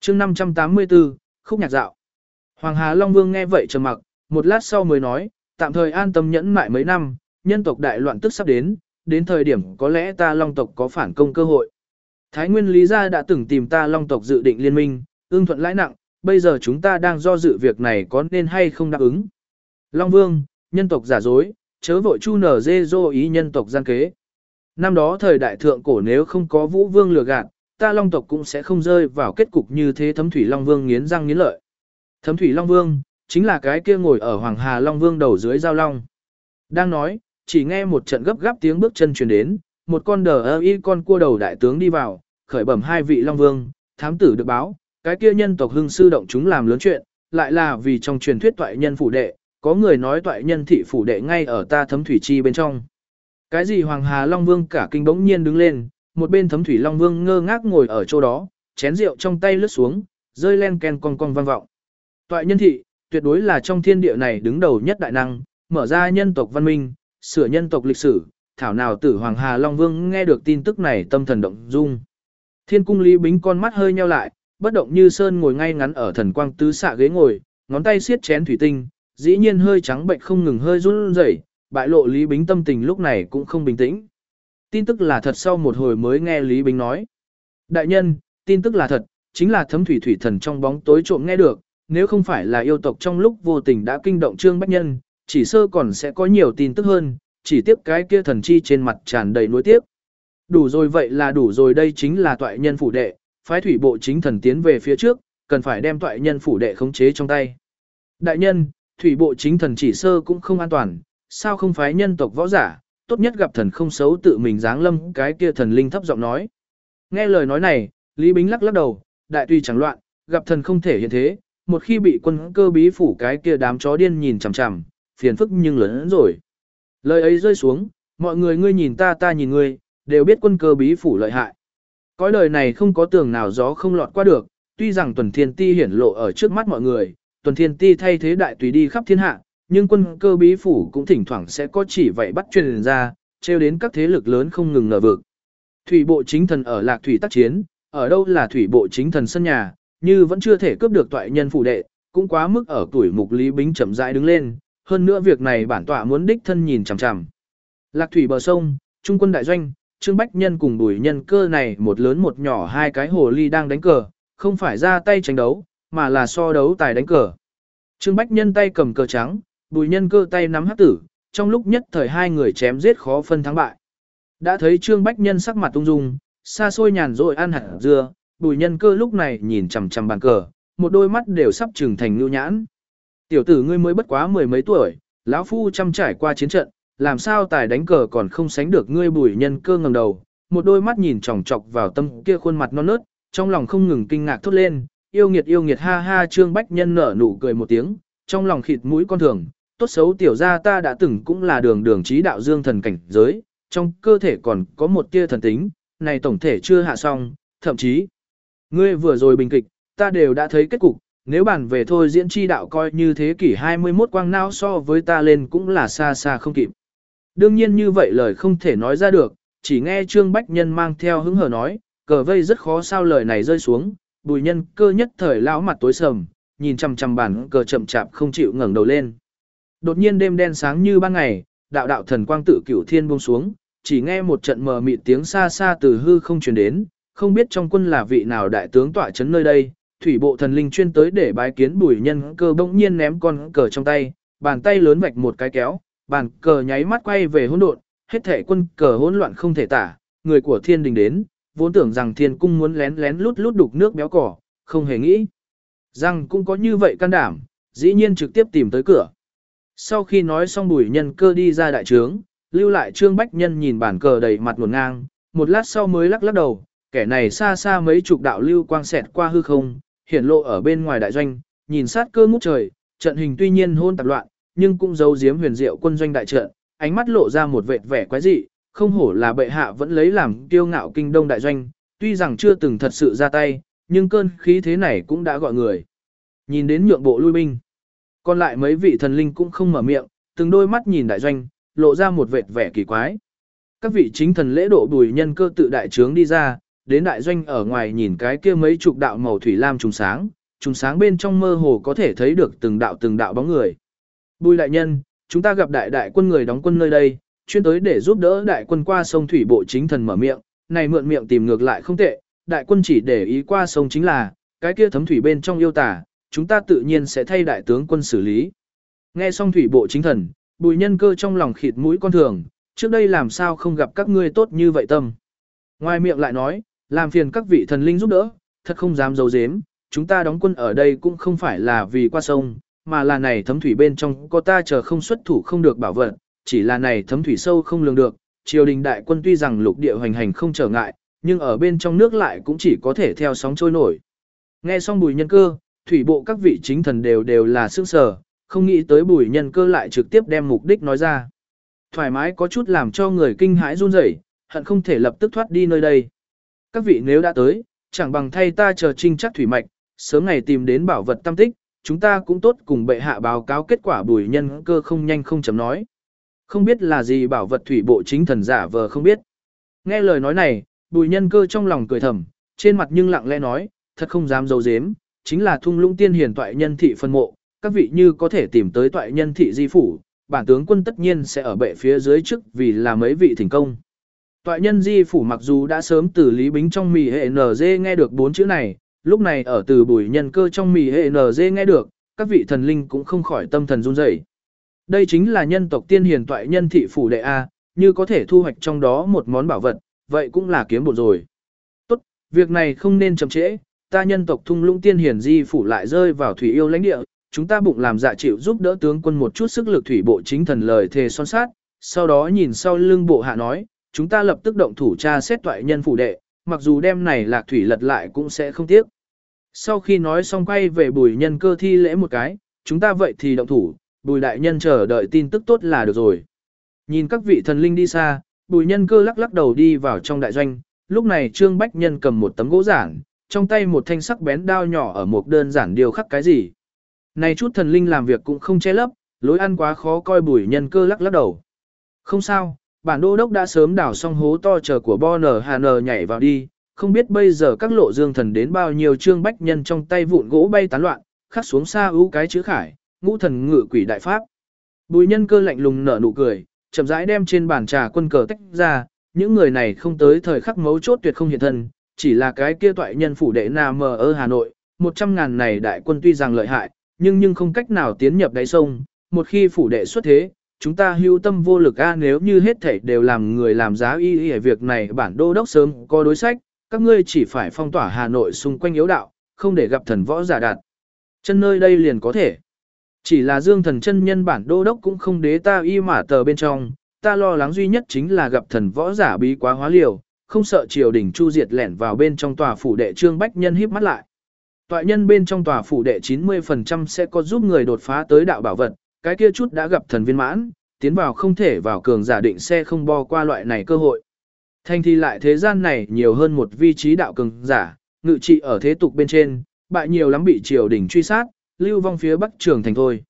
chương 584, khúc nhạc dạo. Hoàng Hà Long Vương nghe vậy trầm mặc, một lát sau mới nói, tạm thời an tâm nhẫn mại mấy năm, nhân tộc đại loạn tức sắp đến thời điểm có lẽ ta Long tộc có phản công cơ hội. Thái Nguyên Lý Gia đã từng tìm ta Long tộc dự định liên minh, ưng thuận lãi nặng, bây giờ chúng ta đang do dự việc này có nên hay không đáp ứng. Long Vương, nhân tộc giả dối, chớ vội chu nở dê dô ý nhân tộc gian kế. Năm đó thời đại thượng cổ nếu không có Vũ Vương lừa gạt, ta Long tộc cũng sẽ không rơi vào kết cục như thế. Thấm Thủy Long Vương nghiến răng nghiến lợi. Thấm Thủy Long Vương, chính là cái kia ngồi ở Hoàng Hà Long Vương đầu dưới giao long. Đang nói, chỉ nghe một trận gấp gáp tiếng bước chân truyền đến, một con con cua đầu đại tướng đi vào, khởi bẩm hai vị Long Vương, thám tử được báo, cái kia nhân tộc hưng sư động chúng làm lớn chuyện, lại là vì trong truyền thuyết toại nhân phủ đệ, có người nói toại nhân thị phủ đệ ngay ở ta Thấm Thủy Chi bên trong. Cái gì Hoàng Hà Long Vương cả kinh bỗng nhiên đứng lên, một bên Thấm Thủy Long Vương ngơ ngác ngồi ở chỗ đó, chén rượu trong tay lướt xuống, rơi len ken con vang vọng. Toại nhân thị, tuyệt đối là trong thiên địa này đứng đầu nhất đại năng, mở ra nhân tộc văn minh, sửa nhân tộc lịch sử, thảo nào tử Hoàng Hà Long Vương nghe được tin tức này tâm thần động dung. Thiên cung Lý Bính con mắt hơi nheo lại, bất động như sơn ngồi ngay ngắn ở thần quang tứ xạ ghế ngồi, ngón tay siết chén thủy tinh, dĩ nhiên hơi trắng bệnh không ngừng hơi run rẩy, bại lộ Lý Bính tâm tình lúc này cũng không bình tĩnh. Tin tức là thật sau một hồi mới nghe Lý Bính nói. Đại nhân, tin tức là thật, chính là Thấm Thủy thủy thần trong bóng tối trộm nghe được, nếu không phải là yêu tộc trong lúc vô tình đã kinh động Trương Bách Nhân, chỉ sơ còn sẽ có nhiều tin tức hơn, chỉ tiếc cái kia thần chi trên mặt tràn đầy nuối tiếc. Đủ rồi, vậy là đủ rồi, đây chính là toại nhân phủ đệ, phái thủy bộ chính thần tiến về phía trước, cần phải đem toại nhân phủ đệ khống chế trong tay. Đại nhân, thủy bộ chính thần chỉ sơ cũng không an toàn, sao không phái nhân tộc võ giả, tốt nhất gặp thần không xấu tự mình giáng lâm, cái kia thần linh thấp giọng nói. Nghe lời nói này, Lý Bính lắc lắc đầu, đại tùy chẳng loạn, gặp thần không thể hiện thế, một khi bị quân cơ bí phủ cái kia đám chó điên nhìn chằm chằm, phiền phức nhưng lớn hơn rồi. Lời ấy rơi xuống, mọi người ngươi nhìn ta ta nhìn ngươi, đều biết quân cơ bí phủ lợi hại. Cõi đời này không có tường nào gió không lọt qua được, tuy rằng Tuần Thiên Ti hiển lộ ở trước mắt mọi người, Tuần Thiên Ti thay thế đại tùy đi khắp thiên hạ, nhưng quân cơ bí phủ cũng thỉnh thoảng sẽ có chỉ vậy bắt truyền ra, trêu đến các thế lực lớn không ngừng ngờ vực. Thủy bộ chính thần ở Lạc Thủy tác chiến, ở đâu là thủy bộ chính thần sân nhà, như vẫn chưa thể cướp được toại nhân phủ đệ, cũng quá mức ở tuổi mục. Lý Bính chậm rãi đứng lên, hơn nữa việc này bản tọa muốn đích thân nhìn chằm chằm. Lạc Thủy bờ sông, trung quân đại doanh, Trương Bách Nhân cùng Bùi Nhân Cơ này một lớn một nhỏ hai cái hồ ly đang đánh cờ, không phải ra tay tranh đấu, mà là so đấu tài đánh cờ. Trương Bách Nhân tay cầm cờ trắng, Bùi Nhân Cơ tay nắm hắc tử, trong lúc nhất thời hai người chém giết khó phân thắng bại. Đã thấy Trương Bách Nhân sắc mặt ung dung, xa xôi nhàn rỗi ăn hạt dưa, Bùi Nhân Cơ lúc này nhìn chằm chằm bàn cờ, một đôi mắt đều sắp trừng thành nhu nhãn. Tiểu tử ngươi mới bất quá mười mấy tuổi, lão phu chăm trải qua chiến trận, làm sao tài đánh cờ còn không sánh được ngươi. Bùi Nhân Cơ ngẩng đầu, một đôi mắt nhìn chòng chọc vào tâm kia khuôn mặt non nớt, trong lòng không ngừng kinh ngạc thốt lên, yêu nghiệt ha ha. Trương Bách Nhân nở nụ cười một tiếng, trong lòng khịt mũi con thường, tốt xấu tiểu gia ta đã từng cũng là đường trí đạo dương thần cảnh giới, trong cơ thể còn có một tia thần tính, này tổng thể chưa hạ xong, thậm chí ngươi vừa rồi bình kịch, ta đều đã thấy kết cục, nếu bàn về thôi diễn chi đạo coi như thế kỷ 21 quang não so với ta lên cũng là xa xa không kịp. Đương nhiên như vậy lời không thể nói ra được, chỉ nghe Trương Bách Nhân mang theo hứng hờ nói, cờ vây rất khó sao lời này rơi xuống, Bùi Nhân Cơ nhất thời lão mặt tối sầm, nhìn chằm chằm bàn cờ chậm chạp không chịu ngẩng đầu lên. Đột nhiên đêm đen sáng như ban ngày, đạo đạo thần quang tự cửu thiên buông xuống, chỉ nghe một trận mờ mịt tiếng xa xa từ hư không truyền đến, không biết trong quân là vị nào đại tướng tọa chấn nơi đây. Thủy bộ thần linh chuyên tới để bái kiến Bùi Nhân Cơ bỗng nhiên ném con cờ trong tay, bàn tay lớn vạch một cái kéo, bàn cờ nháy mắt quay về hỗn độn, hết thảy quân cờ hỗn loạn không thể tả, người của thiên đình đến, vốn tưởng rằng thiên cung muốn lén lén lút lút đục nước béo cỏ, không hề nghĩ rằng cũng có như vậy can đảm, dĩ nhiên trực tiếp tìm tới cửa. Sau khi nói xong Bùi Nhân Cơ đi ra đại trướng, lưu lại Trương Bách Nhân nhìn bản cờ đầy mặt nguồn ngang, một lát sau mới lắc lắc đầu, kẻ này xa xa mấy chục đạo lưu quang xẹt qua hư không, hiển lộ ở bên ngoài đại doanh, nhìn sát cơ ngút trời, trận hình tuy nhiên hôn tạp loạn, nhưng cũng giấu giếm huyền diệu quân doanh đại trận, ánh mắt lộ ra một vệt vẻ quái dị, không hổ là bệ hạ vẫn lấy làm kiêu ngạo kinh đông đại doanh, tuy rằng chưa từng thật sự ra tay, nhưng cơn khí thế này cũng đã gọi người nhìn đến nhượng bộ lui binh. Còn lại mấy vị thần linh cũng không mở miệng, từng đôi mắt nhìn đại doanh, lộ ra một vệt vẻ kỳ quái. Các vị chính thần lễ độ Bùi Nhân Cơ tự đại trướng đi ra, đến đại doanh ở ngoài nhìn cái kia mấy chục đạo màu thủy lam trùng sáng bên trong mơ hồ có thể thấy được từng đạo bóng người. Bùi đại nhân, chúng ta gặp đại quân người đóng quân nơi đây, chuyên tới để giúp đỡ đại quân qua sông thủy bộ chính thần mở miệng, này mượn miệng tìm ngược lại không tệ, đại quân chỉ để ý qua sông chính là, cái kia thấm thủy bên trong yêu tả, chúng ta tự nhiên sẽ thay đại tướng quân xử lý. Nghe xong thủy bộ chính thần, Bùi Nhân Cơ trong lòng khịt mũi con thường, trước đây làm sao không gặp các ngươi tốt như vậy tâm. Ngoài miệng lại nói, làm phiền các vị thần linh giúp đỡ, thật không dám giấu giếm, chúng ta đóng quân ở đây cũng không phải là vì qua sông, mà là này thấm thủy bên trong có ta chờ không xuất thủ không được bảo vật, chỉ là này thấm thủy sâu không lường được, triều đình đại quân tuy rằng lục địa hoành hành không trở ngại, nhưng ở bên trong nước lại cũng chỉ có thể theo sóng trôi nổi. Nghe xong Bùi Nhân Cơ, thủy bộ các vị chính thần đều là sững sờ, không nghĩ tới Bùi Nhân Cơ lại trực tiếp đem mục đích nói ra. Thoải mái có chút làm cho người kinh hãi run rẩy, hận không thể lập tức thoát đi nơi đây. Các vị nếu đã tới, chẳng bằng thay ta chờ trinh chắc thủy mạch, sớm ngày tìm đến bảo vật tâm tích, chúng ta cũng tốt cùng bệ hạ báo cáo kết quả. Bùi Nhân Cơ không nhanh không chậm nói. Không biết là gì bảo vật thủy bộ chính thần giả vờ không biết. Nghe lời nói này, Bùi Nhân Cơ trong lòng cười thầm, trên mặt nhưng lặng lẽ nói, thật không dám giấu giếm, chính là thung lũng tiên hiền toại nhân thị phân mộ, các vị như có thể tìm tới toại nhân thị di phủ, bản tướng quân tất nhiên sẽ ở bệ phía dưới trước vì là mấy vị thành công. Toại nhân di phủ mặc dù đã sớm từ Lý Bính trong mì hệ NG nghe được 4 chữ này, lúc này ở từ Bùi Nhân Cơ trong mì hệ NG nghe được, các vị thần linh cũng không khỏi tâm thần run rẩy. Đây chính là nhân tộc tiên hiền toại nhân thị phủ đệ A, như có thể thu hoạch trong đó một món bảo vật, vậy cũng là kiếm bộn rồi. Tốt, việc này không nên chậm trễ, ta nhân tộc thung lũng tiên hiền di phủ lại rơi vào thủy yêu lãnh địa, chúng ta bụng làm dạ chịu giúp đỡ tướng quân một chút sức lực. Thủy bộ chính thần lời thề son sát, sau đó nhìn sau lưng bộ hạ nói, chúng ta lập tức động thủ tra xét toại nhân phủ đệ, mặc dù đem này lạc thủy lật lại cũng sẽ không tiếc. Sau khi nói xong quay về Bùi Nhân Cơ thi lễ một cái, chúng ta vậy thì động thủ, Bùi đại nhân chờ đợi tin tức tốt là được rồi. Nhìn các vị thần linh đi xa, Bùi Nhân Cơ lắc lắc đầu đi vào trong đại doanh, lúc này Trương Bách Nhân cầm một tấm gỗ giản, trong tay một thanh sắc bén đao nhỏ ở một đơn giản điều khắc cái gì. Này chút thần linh làm việc cũng không che lấp, lối ăn quá khó coi. Bùi Nhân Cơ lắc lắc đầu. Không sao, bản đô đốc đã sớm đào xong hố to chờ của Bo NHN nhảy vào đi, không biết bây giờ các lộ dương thần đến bao nhiêu. Trương Bách Nhân trong tay vụn gỗ bay tán loạn, khắc xuống xa ưu cái chữ khải, ngũ thần ngự quỷ đại pháp. Bùi Nhân Cơ lạnh lùng nở nụ cười, chậm rãi đem trên bàn trà quân cờ tách ra, những người này không tới thời khắc mấu chốt tuyệt không hiện thân, chỉ là cái kia toại nhân phủ đệ nằm ở Hà Nội, 100.000 này đại quân tuy rằng lợi hại, nhưng không cách nào tiến nhập đáy sông, một khi phủ đệ xuất thế, chúng ta hưu tâm vô lực a. Nếu như hết thảy đều làm người làm giá y việc này, bản đô đốc sớm có đối sách, các ngươi chỉ phải phong tỏa Hà Nội xung quanh yếu đạo, không để gặp thần võ giả đạt chân nơi đây liền có thể. Chỉ là Dương Thần chân nhân bản đô đốc cũng không đế ta y mã tờ bên trong, ta lo lắng duy nhất chính là gặp thần võ giả bí quá hóa liều, không sợ triều đình chu diệt lẻn vào bên trong tòa phủ đệ. Trương Bách Nhân híp mắt lại. Toại nhân bên trong tòa phủ đệ 90% sẽ có giúp người đột phá tới đạo bảo vật, cái kia chút đã gặp thần viên mãn, tiến vào không thể vào cường giả định sẽ không bo qua loại này cơ hội. Thành thì lại thế gian này nhiều hơn một vị trí đạo cường giả, ngự trị ở thế tục bên trên, bại nhiều lắm bị triều đình truy sát, lưu vong phía Bắc Trường Thành thôi.